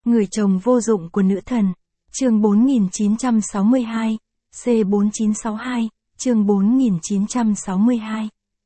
Người chồng vô dụng của nữ thần. Chương 4962, C4962, chương 4962.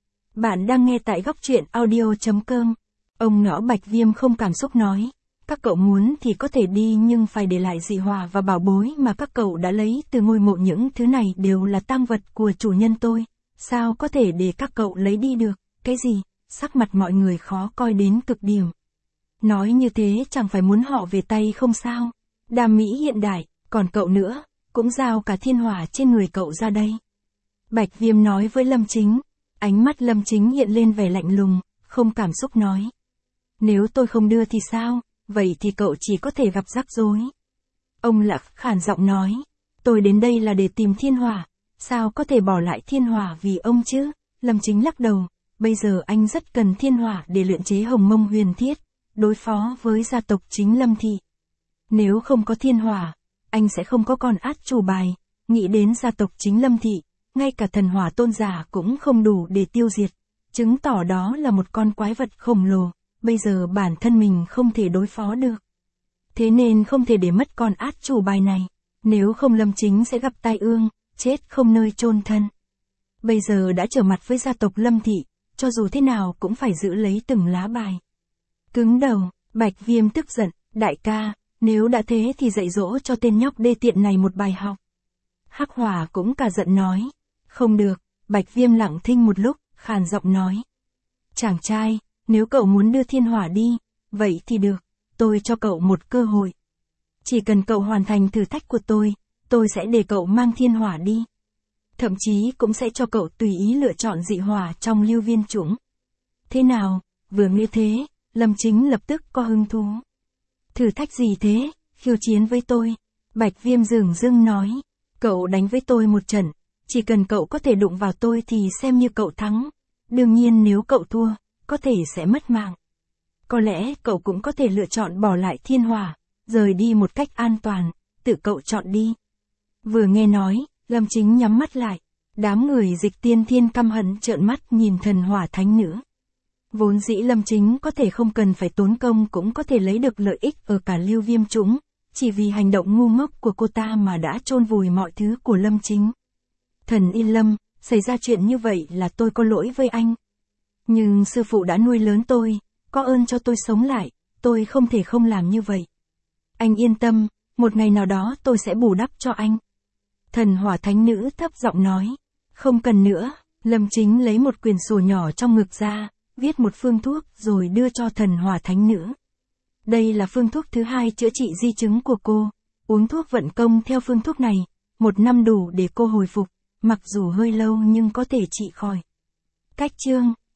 Bạn đang nghe tại góc truyện audio.com. Ông Ngõ Bạch Viêm không cảm xúc nói. Các cậu muốn thì có thể đi nhưng phải để lại dị hỏa và bảo bối mà các cậu đã lấy từ ngôi mộ, những thứ này đều là tang vật của chủ nhân tôi. Sao có thể để các cậu lấy đi được? Cái gì? Sắc mặt mọi người khó coi đến cực điểm. Nói như thế chẳng phải muốn họ về tay không sao? Đam mỹ hiện đại, còn cậu nữa, cũng giao cả thiên hỏa trên người cậu ra đây. Bạch Viêm nói với Lâm Chính. Ánh mắt Lâm Chính hiện lên vẻ lạnh lùng, không cảm xúc nói. Nếu tôi không đưa thì sao? Vậy thì cậu chỉ có thể gặp rắc rối. Ông Lạc khản giọng nói. Tôi đến đây là để tìm thiên hỏa. Sao có thể bỏ lại thiên hỏa vì ông chứ? Lâm Chính lắc đầu. Bây giờ anh rất cần thiên hỏa để luyện chế Hồng Mông Huyền Thiết, đối phó với gia tộc chính Lâm Thị. Nếu không có thiên hỏa, anh sẽ không có con át chủ bài. Nghĩ đến gia tộc chính Lâm Thị, ngay cả thần hỏa tôn giả cũng không đủ để tiêu diệt. Chứng tỏ đó là một con quái vật khổng lồ. Bây giờ bản thân mình không thể đối phó được. Thế nên không thể để mất con át chủ bài này. Nếu không Lâm Chính sẽ gặp tai ương, chết không nơi chôn thân. Bây giờ đã trở mặt với gia tộc Lâm Thị, cho dù thế nào cũng phải giữ lấy từng lá bài. Cứng đầu, Bạch Viêm tức giận. Đại ca, nếu đã thế thì dạy dỗ cho tên nhóc đê tiện này một bài học. Hắc Hỏa cũng cả giận nói. Không được. Bạch Viêm lặng thinh một lúc, khàn giọng nói. Chàng trai, nếu cậu muốn đưa thiên hỏa đi, vậy thì được, tôi cho cậu một cơ hội. Chỉ cần cậu hoàn thành thử thách của tôi sẽ để cậu mang thiên hỏa đi. Thậm chí cũng sẽ cho cậu tùy ý lựa chọn dị hỏa trong lưu viên chủng. Thế nào? Vừa nghe thế, Lâm Chính lập tức có hứng thú. Thử thách gì thế? Khiêu chiến với tôi. Bạch Viêm dửng dưng nói. Cậu đánh với tôi một trận, chỉ cần cậu có thể đụng vào tôi thì xem như cậu thắng. Đương nhiên nếu cậu thua, có thể sẽ mất mạng. Có lẽ cậu cũng có thể lựa chọn bỏ lại thiên hỏa, rời đi một cách an toàn, tự cậu chọn đi. Vừa nghe nói, Lâm Chính nhắm mắt lại. Đám người Dịch Tiên Thiên căm hận trợn mắt nhìn thần hỏa thánh nữ. Vốn dĩ Lâm Chính có thể không cần phải tốn công cũng có thể lấy được lợi ích ở cả lưu viêm chủng, chỉ vì hành động ngu ngốc của cô ta mà đã chôn vùi mọi thứ của Lâm Chính. Thần Yên Lâm, xảy ra chuyện như vậy là tôi có lỗi với anh. Nhưng sư phụ đã nuôi lớn tôi, có ơn cho tôi sống lại, tôi không thể không làm như vậy. Anh yên tâm, một ngày nào đó tôi sẽ bù đắp cho anh. Thần hỏa thánh nữ thấp giọng nói. Không cần nữa. Lâm Chính lấy một quyển sổ nhỏ trong ngực ra, viết một phương thuốc rồi đưa cho thần hỏa thánh nữ. Đây là phương thuốc thứ 2 chữa trị di chứng của cô. Uống thuốc vận công theo phương thuốc này, 1 năm đủ để cô hồi phục, mặc dù hơi lâu nhưng có thể trị khỏi. Cách chương